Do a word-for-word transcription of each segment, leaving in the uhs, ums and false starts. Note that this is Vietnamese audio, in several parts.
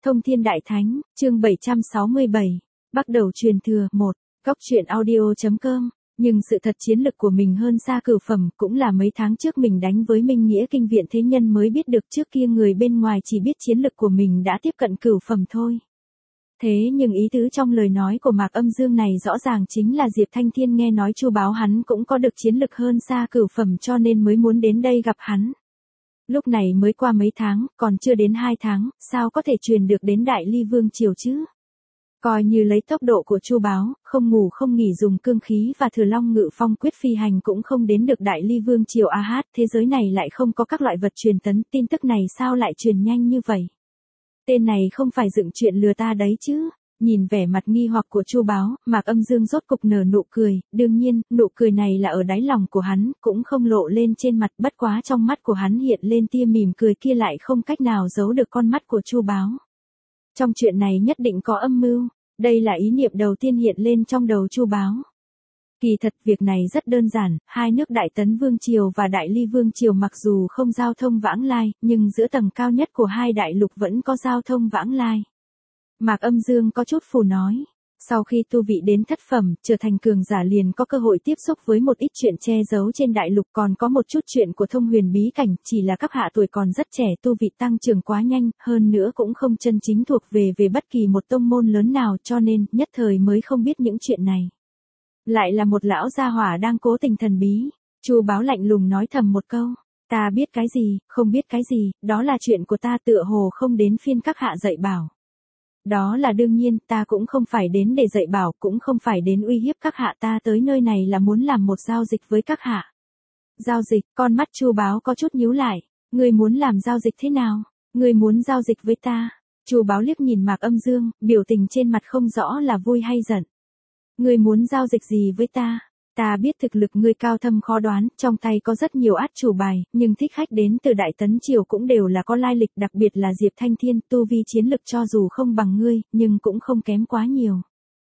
Thông Thiên Đại Thánh, chương bảy trăm sáu mươi bảy, bắt đầu truyền thừa, một, góc truyện audio.com, nhưng sự thật chiến lực của mình hơn xa cửu phẩm, cũng là mấy tháng trước mình đánh với Minh Nghĩa Kinh Viện Thế Nhân mới biết được, trước kia người bên ngoài chỉ biết chiến lực của mình đã tiếp cận cửu phẩm thôi. Thế nhưng ý tứ trong lời nói của Mạc Âm Dương này rõ ràng chính là Diệp Thanh Thiên nghe nói Chu Báo hắn cũng có được chiến lực hơn xa cửu phẩm cho nên mới muốn đến đây gặp hắn. Lúc này mới qua mấy tháng, còn chưa đến hai tháng, sao có thể truyền được đến Đại Ly Vương Triều chứ? Coi như lấy tốc độ của Chu Báo, không ngủ không nghỉ dùng cương khí và Thừa Long Ngự Phong quyết phi hành cũng không đến được Đại Ly Vương Triều a hát, thế giới này lại không có các loại vật truyền tấn, tin tức này sao lại truyền nhanh như vậy? Tên này không phải dựng chuyện lừa ta đấy chứ? Nhìn vẻ mặt nghi hoặc của Chu Báo, Mạc Âm Dương rốt cục nở nụ cười, đương nhiên, nụ cười này là ở đáy lòng của hắn, cũng không lộ lên trên mặt, bất quá trong mắt của hắn hiện lên tia mỉm cười kia lại không cách nào giấu được con mắt của Chu Báo. Trong chuyện này nhất định có âm mưu, đây là ý niệm đầu tiên hiện lên trong đầu Chu Báo. Kỳ thật việc này rất đơn giản, hai nước Đại Tấn Vương Triều và Đại Ly Vương Triều mặc dù không giao thông vãng lai, nhưng giữa tầng cao nhất của hai đại lục vẫn có giao thông vãng lai. Mạc Âm Dương có chút phù nói, sau khi tu vị đến thất phẩm, trở thành cường giả liền có cơ hội tiếp xúc với một ít chuyện che giấu trên đại lục, còn có một chút chuyện của thông huyền bí cảnh, chỉ là các hạ tuổi còn rất trẻ, tu vị tăng trưởng quá nhanh, hơn nữa cũng không chân chính thuộc về về bất kỳ một tông môn lớn nào, cho nên nhất thời mới không biết những chuyện này. Lại là một lão gia hỏa đang cố tình thần bí. Chu Báo lạnh lùng nói thầm một câu, ta biết cái gì, không biết cái gì, đó là chuyện của ta, tựa hồ không đến phiên các hạ dạy bảo. Đó là đương nhiên, ta cũng không phải đến để dạy bảo, cũng không phải đến uy hiếp các hạ, ta tới nơi này là muốn làm một giao dịch với các hạ. Giao dịch? Con mắt Chu Báo có chút nhíu lại, ngươi muốn làm giao dịch thế nào? Ngươi muốn giao dịch với ta? Chu Báo liếc nhìn Mạc Âm Dương, biểu tình trên mặt không rõ là vui hay giận. Ngươi muốn giao dịch gì với ta? Ta biết thực lực ngươi cao thâm khó đoán, trong tay có rất nhiều át chủ bài, nhưng thích khách đến từ Đại Tấn Triều cũng đều là có lai lịch, đặc biệt là Diệp Thanh Thiên, tu vi chiến lực cho dù không bằng ngươi, nhưng cũng không kém quá nhiều.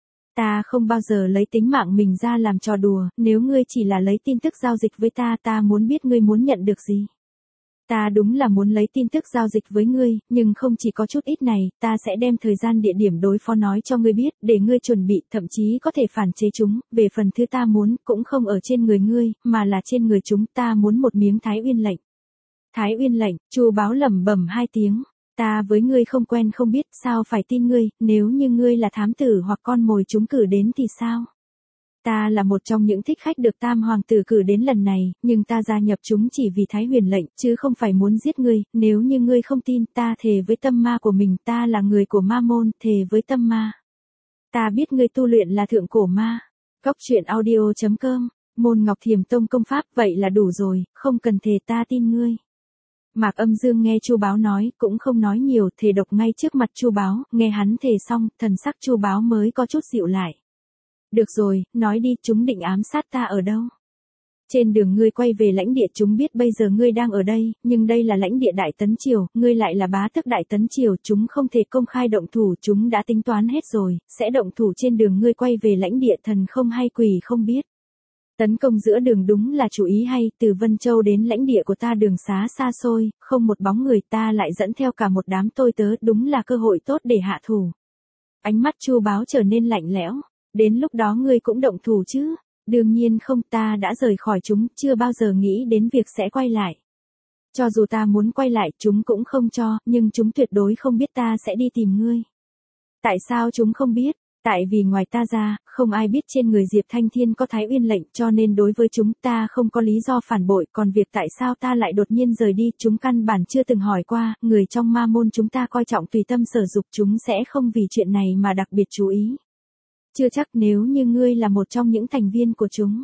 Ta không bao giờ lấy tính mạng mình ra làm trò đùa, nếu ngươi chỉ là lấy tin tức giao dịch với ta, ta muốn biết ngươi muốn nhận được gì. Ta đúng là muốn lấy tin tức giao dịch với ngươi, nhưng không chỉ có chút ít này, ta sẽ đem thời gian địa điểm đối phó nói cho ngươi biết, để ngươi chuẩn bị, thậm chí có thể phản chế chúng, về phần thứ ta muốn, cũng không ở trên người ngươi, mà là trên người chúng, ta muốn một miếng Thái Uyên lệnh. Thái Uyên lệnh? Chu Báo lẩm bẩm hai tiếng, ta với ngươi không quen không biết, sao phải tin ngươi, nếu như ngươi là thám tử hoặc con mồi chúng cử đến thì sao? Ta là một trong những thích khách được Tam Hoàng tử cử đến lần này, nhưng ta gia nhập chúng chỉ vì Thái Huyền lệnh, chứ không phải muốn giết ngươi, nếu như ngươi không tin, ta thề với tâm ma của mình, ta là người của ma môn, thề với tâm ma. Ta biết ngươi tu luyện là thượng cổ ma. Góc truyện audio.com, môn Ngọc Thiềm Tông công pháp, vậy là đủ rồi, không cần thề, ta tin ngươi. Mạc Âm Dương nghe Chu Báo nói, cũng không nói nhiều, thề độc ngay trước mặt Chu Báo, nghe hắn thề xong, thần sắc Chu Báo mới có chút dịu lại. Được rồi, nói đi, chúng định ám sát ta ở đâu? Trên đường ngươi quay về lãnh địa, chúng biết bây giờ ngươi đang ở đây, nhưng đây là lãnh địa Đại Tấn Triều, ngươi lại là bá tước Đại Tấn Triều, chúng không thể công khai động thủ, chúng đã tính toán hết rồi, sẽ động thủ trên đường ngươi quay về lãnh địa, thần không hay quỷ không biết. Tấn công giữa đường đúng là chủ ý hay, từ Vân Châu đến lãnh địa của ta đường xá xa xôi, không một bóng người, ta lại dẫn theo cả một đám tôi tớ, đúng là cơ hội tốt để hạ thủ. Ánh mắt Chu Báo trở nên lạnh lẽo. Đến lúc đó ngươi cũng động thủ chứ? Đương nhiên không, ta đã rời khỏi chúng, chưa bao giờ nghĩ đến việc sẽ quay lại. Cho dù ta muốn quay lại, chúng cũng không cho, nhưng chúng tuyệt đối không biết ta sẽ đi tìm ngươi. Tại sao chúng không biết? Tại vì ngoài ta ra, không ai biết trên người Diệp Thanh Thiên có Thái Uyên lệnh, cho nên đối với chúng ta không có lý do phản bội, còn việc tại sao ta lại đột nhiên rời đi, chúng căn bản chưa từng hỏi qua, người trong ma môn chúng ta coi trọng tùy tâm sở dục, chúng sẽ không vì chuyện này mà đặc biệt chú ý. Chưa chắc, nếu như ngươi là một trong những thành viên của chúng.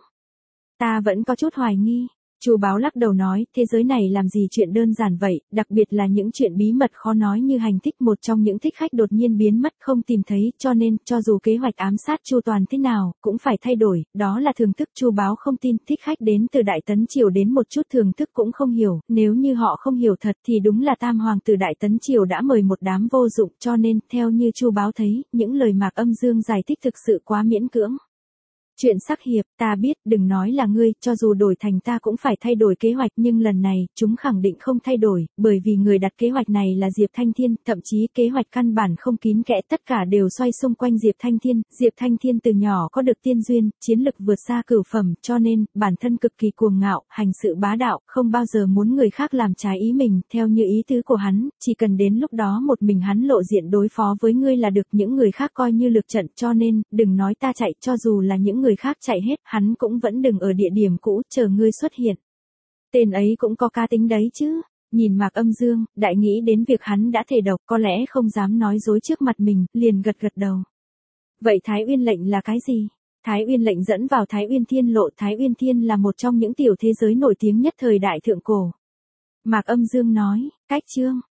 Ta vẫn có chút hoài nghi. Chu Báo lắc đầu nói, thế giới này làm gì chuyện đơn giản vậy, đặc biệt là những chuyện bí mật khó nói như hành thích, một trong những thích khách đột nhiên biến mất không tìm thấy, cho nên, cho dù kế hoạch ám sát Chu toàn thế nào, cũng phải thay đổi, đó là thường thức. Chu Báo không tin, thích khách đến từ Đại Tấn Triều đến một chút thường thức cũng không hiểu, nếu như họ không hiểu thật thì đúng là Tam Hoàng tử Đại Tấn Triều đã mời một đám vô dụng, cho nên, theo như Chu Báo thấy, những lời Mạc Âm Dương giải thích thực sự quá miễn cưỡng. Chuyện sắc hiệp, ta biết, đừng nói là ngươi, cho dù đổi thành ta cũng phải thay đổi kế hoạch, nhưng lần này, chúng khẳng định không thay đổi, bởi vì người đặt kế hoạch này là Diệp Thanh Thiên, thậm chí kế hoạch căn bản không kín kẽ, tất cả đều xoay xung quanh Diệp Thanh Thiên. Diệp Thanh Thiên từ nhỏ có được tiên duyên, chiến lực vượt xa cửu phẩm, cho nên, bản thân cực kỳ cuồng ngạo, hành sự bá đạo, không bao giờ muốn người khác làm trái ý mình, theo như ý tứ của hắn, chỉ cần đến lúc đó một mình hắn lộ diện đối phó với ngươi là được, những người khác coi như lược trận, cho nên, đừng nói ta chạy, cho dù là những người khác chạy hết, hắn cũng vẫn đừng ở địa điểm cũ, chờ ngươi xuất hiện. Tên ấy cũng có cá tính đấy chứ. Nhìn Mạc Âm Dương, đại nghĩ đến việc hắn đã thể độc, có lẽ không dám nói dối trước mặt mình, liền gật gật đầu. Vậy Thái Uyên lệnh là cái gì? Thái Uyên lệnh dẫn vào Thái Uyên Thiên Lộ, Thái Uyên Thiên là một trong những tiểu thế giới nổi tiếng nhất thời đại thượng cổ. Mạc Âm Dương nói, cách chương,